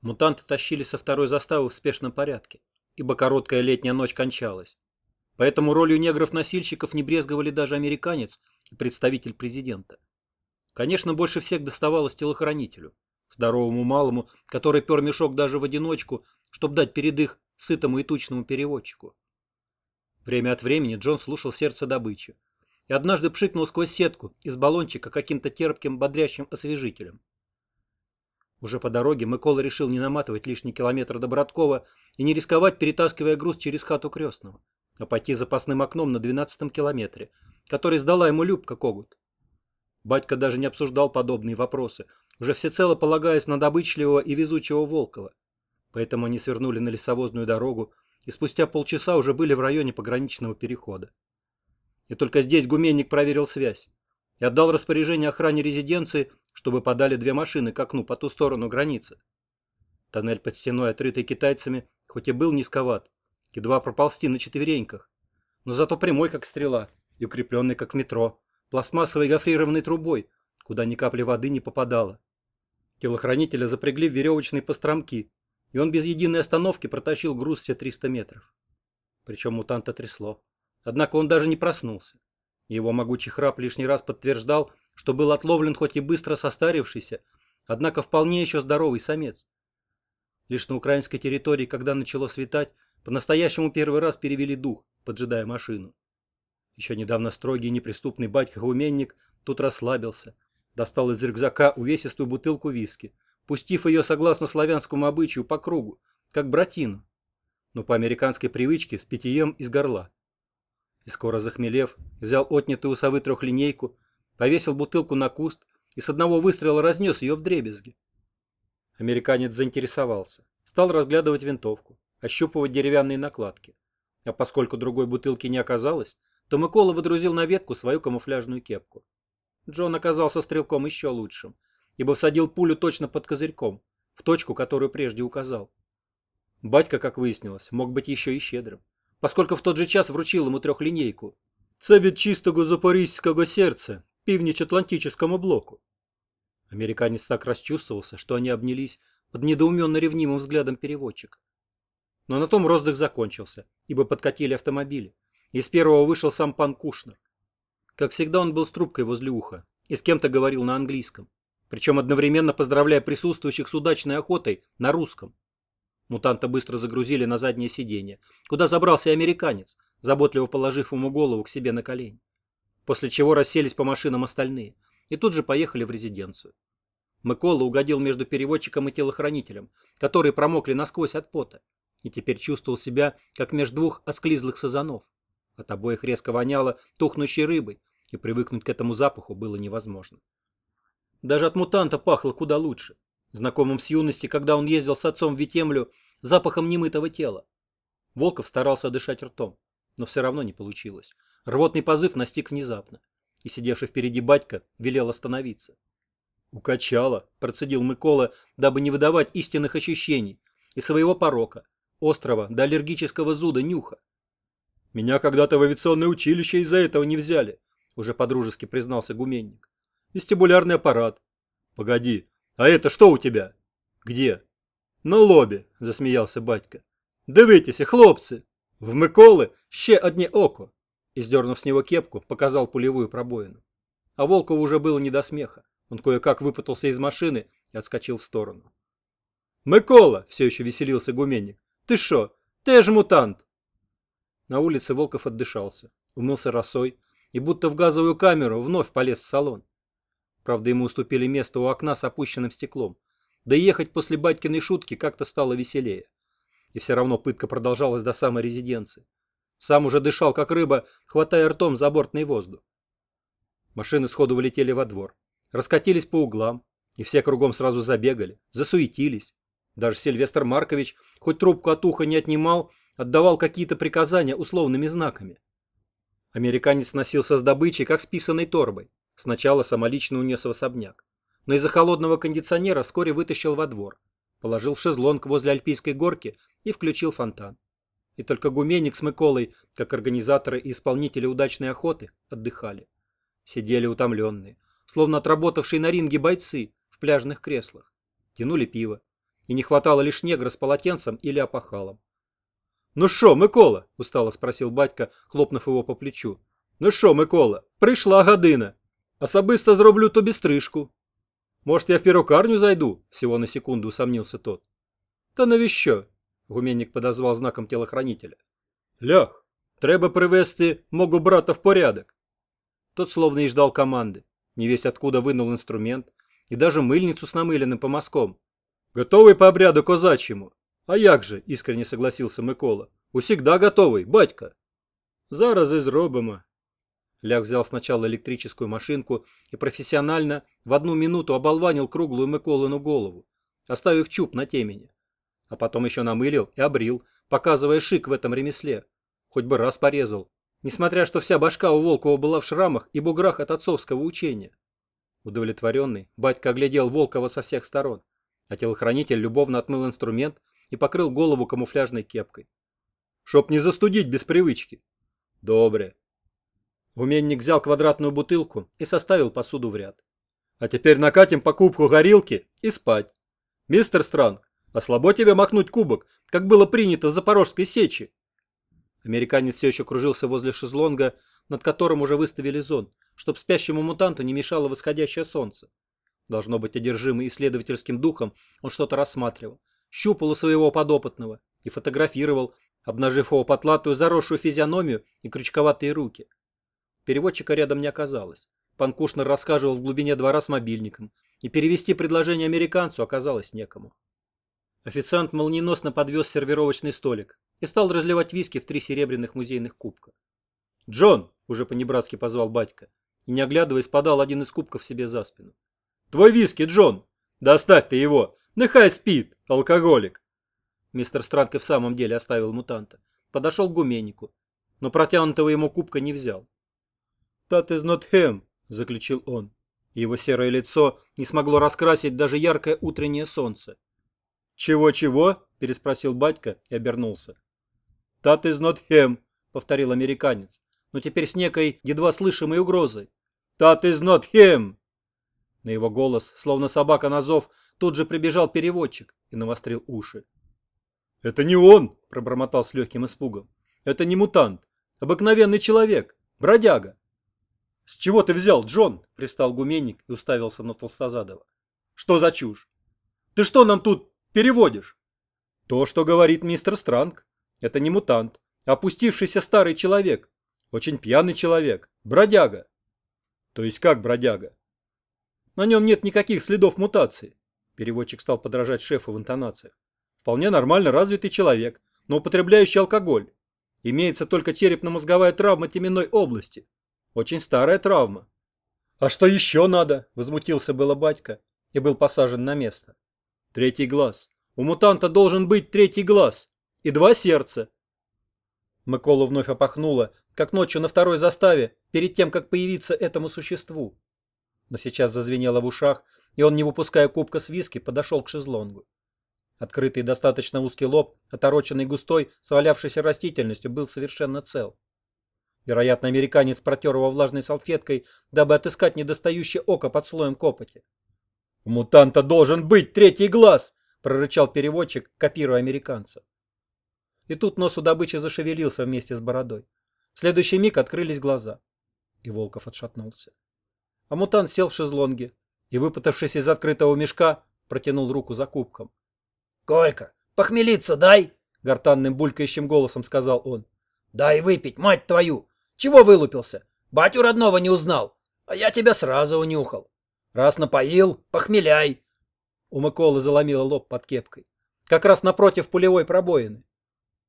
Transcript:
Мутанты тащили со второй заставы в спешном порядке, ибо короткая летняя ночь кончалась. Поэтому ролью негров-носильщиков не брезговали даже американец и представитель президента. Конечно, больше всех доставалось телохранителю, здоровому малому, который пер мешок даже в одиночку, чтобы дать передых сытому и тучному переводчику. Время от времени Джон слушал сердце добычи и однажды пшикнул сквозь сетку из баллончика каким-то терпким бодрящим освежителем. Уже по дороге Микола решил не наматывать лишний километр до Браткова и не рисковать, перетаскивая груз через хату крестного, а пойти запасным окном на 12-м километре, который сдала ему Любка Когут. Батька даже не обсуждал подобные вопросы, уже всецело полагаясь на добычливого и везучего Волкова. Поэтому они свернули на лесовозную дорогу и спустя полчаса уже были в районе пограничного перехода. И только здесь гуменник проверил связь и отдал распоряжение охране резиденции, чтобы подали 2 машины к окну по ту сторону границы. Тоннель под стеной, отрытый китайцами, хоть и был низковат, едва проползти на четвереньках, но зато прямой, как стрела, и укрепленный, как в метро, пластмассовой гофрированной трубой, куда ни капли воды не попадало. Телохранителя запрягли в веревочные постромки, и он без единой остановки протащил груз все 300 метров. Причем мутанта трясло. Однако он даже не проснулся. Его могучий храп лишний раз подтверждал, что был отловлен хоть и быстро состарившийся, однако вполне еще здоровый самец. Лишь на украинской территории, когда начало светать, по-настоящему первый раз перевели дух, поджидая машину. Еще недавно строгий и неприступный батька-гуменник тут расслабился, достал из рюкзака увесистую бутылку виски, пустив ее согласно славянскому обычаю по кругу, как братину, но по американской привычке с питьем из горла. И скоро захмелев, взял отнятую у совы трехлинейку, повесил бутылку на куст и с одного выстрела разнес ее вдребезги. Американец заинтересовался, стал разглядывать винтовку, ощупывать деревянные накладки. А поскольку другой бутылки не оказалось, то Микола выдрузил на ветку свою камуфляжную кепку. Джон оказался стрелком еще лучшим, ибо всадил пулю точно под козырьком, в точку, которую прежде указал. Батька, как выяснилось, мог быть еще и щедрым, поскольку в тот же час вручил ему трехлинейку. «Це від чистого запорізького сердца, північ Атлантическому блоку». Американец так расчувствовался, что они обнялись под недоуменно ревнимым взглядом переводчика. Но на том роздых закончился, ибо подкатили автомобили. Из первого вышел сам пан Кушнер. Как всегда, он был с трубкой возле уха и с кем-то говорил на английском, причем одновременно поздравляя присутствующих с удачной охотой на русском. Мутанта быстро загрузили на заднее сиденье, куда забрался и американец, заботливо положив ему голову к себе на колени. После чего расселись по машинам остальные и тут же поехали в резиденцию. Микола угодил между переводчиком и телохранителем, которые промокли насквозь от пота, и теперь чувствовал себя, как между двух осклизлых сазанов. От обоих резко воняло тухнущей рыбой, и привыкнуть к этому запаху было невозможно. Даже от мутанта пахло куда лучше, знакомым с юности, когда он ездил с отцом в Витемлю, запахом немытого тела. Волков старался дышать ртом, но все равно не получилось. Рвотный позыв настиг внезапно, и сидевший впереди батька велел остановиться. «Укачало», – процедил Микола, дабы не выдавать истинных ощущений и своего порока, острого до аллергического зуда нюха. «Меня когда-то в авиационное училище из-за этого не взяли», – уже подружески признался гуменник. «Вестибулярный аппарат». «Погоди, а это что у тебя?» «Где?» «На лобі», – засмеялся батька. «Дивитеся, хлопцы, в Миколи ще одне око». И, сдернув с него кепку, показал пулевую пробоину. А Волкову уже было не до смеха. Он кое-как выпутался из машины и отскочил в сторону. «Микола!» – все еще веселился гуменник. «Ты шо? Ты ж мутант!» На улице Волков отдышался, умылся росой и будто в газовую камеру вновь полез в салон. Правда, ему уступили место у окна с опущенным стеклом. Да и ехать после батькиной шутки как-то стало веселее. И все равно пытка продолжалась до самой резиденции. Сам уже дышал, как рыба, хватая ртом забортный воздух. Машины сходу вылетели во двор, раскатились по углам, и все кругом сразу забегали, засуетились. Даже Сильвестр Маркович, хоть трубку от уха не отнимал, отдавал какие-то приказания условными знаками. Американец носился с добычей, как с писаной торбой. Сначала самолично унес в особняк, но из-за холодного кондиционера вскоре вытащил во двор, положил в шезлонг возле Альпийской горки и включил фонтан. И только гуменник с Миколой, как организаторы и исполнители удачной охоты, отдыхали. Сидели утомленные, словно отработавшие на ринге бойцы в пляжных креслах. Тянули пиво и не хватало лишь негра с полотенцем или опахалом. «Ну шо, Микола?» – устало спросил батька, хлопнув его по плечу. «Ну шо, Микола, прийшла година. Особисто зроблю тобі стрижку». «Может, я в перукарню зайду?» – всего на секунду усомнился тот. «Та навіщо?» – гуменник подозвал знаком телохранителя. «Ляг, треба привести мого брата в порядок». Тот словно и ждал команды. Невесть откуда вынул инструмент и даже мыльницу с намыленным помазком. «Готовый по обряду козачьему?» «А як же?» – искренне согласился Микола. «Усегда готовый, батька». «Зараз и зробимо». Ляг взял сначала электрическую машинку и профессионально в 1 минуту оболванил круглую Миколину голову, оставив чуб на темени. А потом еще намылил и обрил, показывая шик в этом ремесле. Хоть бы раз порезал, несмотря что вся башка у Волкова была в шрамах и буграх от отцовского учения. Удовлетворенный, батька оглядел Волкова со всех сторон, а телохранитель любовно отмыл инструмент и покрыл голову камуфляжной кепкой. «Чтоб не застудить без привычки». «Добре». Гуменник взял квадратную бутылку и составил посуду в ряд. «А теперь накатим по кубку горилки и спать. Мистер Странг, а слабо тебе махнуть кубок, как было принято в Запорожской сече?» Американец все еще кружился возле шезлонга, над которым уже выставили зонт, чтоб спящему мутанту не мешало восходящее солнце. Должно быть, одержимый исследовательским духом, он что-то рассматривал, щупал у своего подопытного и фотографировал, обнажив его потлатую заросшую физиономию и крючковатые руки. Переводчика рядом не оказалось. Пан Кушнер рассказывал в глубине двора с мобильником, и перевести предложение американцу оказалось некому. Официант молниеносно подвез сервировочный столик и стал разливать виски в 3 серебряных музейных кубка. «Джон!» – уже по-небратски позвал батька, и, не оглядываясь, подал один из кубков себе за спину. «Твой виски, Джон! Да оставь ты его! Нехай спит, алкоголик!» Мистер Странг и в самом деле оставил мутанта. Подошел к гуменнику, но протянутого ему кубка не взял. «That is not him», – заключил он. Его серое лицо не смогло раскрасить даже яркое утреннее солнце. «Чего-чего?» – переспросил батька и обернулся. «That is not him», – повторил американец, но теперь с некой едва слышимой угрозой. «That is not him». На его голос, словно собака на зов, тут же прибежал переводчик и навострил уши. «Это не он», – пробормотал с легким испугом. «Это не мутант. Обыкновенный человек. Бродяга». «С чего ты взял, Джон?» – пристал гуменник и уставился на Толстозадова. «Что за чушь? Ты что нам тут переводишь?» «То, что говорит мистер Странг. Это не мутант, а опустившийся старый человек. Очень пьяный человек. Бродяга». «То есть как бродяга?» «На нем нет никаких следов мутации». Переводчик стал подражать шефу в интонациях. «Вполне нормально развитый человек, но употребляющий алкоголь. Имеется только черепно-мозговая травма теменной области. Очень старая травма». «А что еще надо?» – возмутился было батька и был посажен на место. «3-й глаз. У мутанта должен быть 3-й глаз. И 2 сердца». Миколу вновь опахнуло, как ночью на 2-й заставе, перед тем, как появиться этому существу. Но сейчас зазвенело в ушах, и он, не выпуская кубка с виски, подошел к шезлонгу. Открытый достаточно узкий лоб, отороченный густой, свалявшейся растительностью, был совершенно цел. Вероятно, американец протер его влажной салфеткой, дабы отыскать недостающее око под слоем копоти. «У мутанта должен быть 3-й глаз!» – прорычал переводчик, копируя американца. И тут нос у добычи зашевелился вместе с бородой. В следующий миг открылись глаза, и Волков отшатнулся. А мутант сел в шезлонге и, выпутавшись из открытого мешка, протянул руку за кубком. «Колька, похмелиться дай!» – гортанным булькающим голосом сказал он. «Дай выпить, мать твою! Чего вылупился? Батю родного не узнал, а я тебя сразу унюхал. Раз напоил, похмеляй!» У Миколы заломило лоб под кепкой, как раз напротив пулевой пробоины.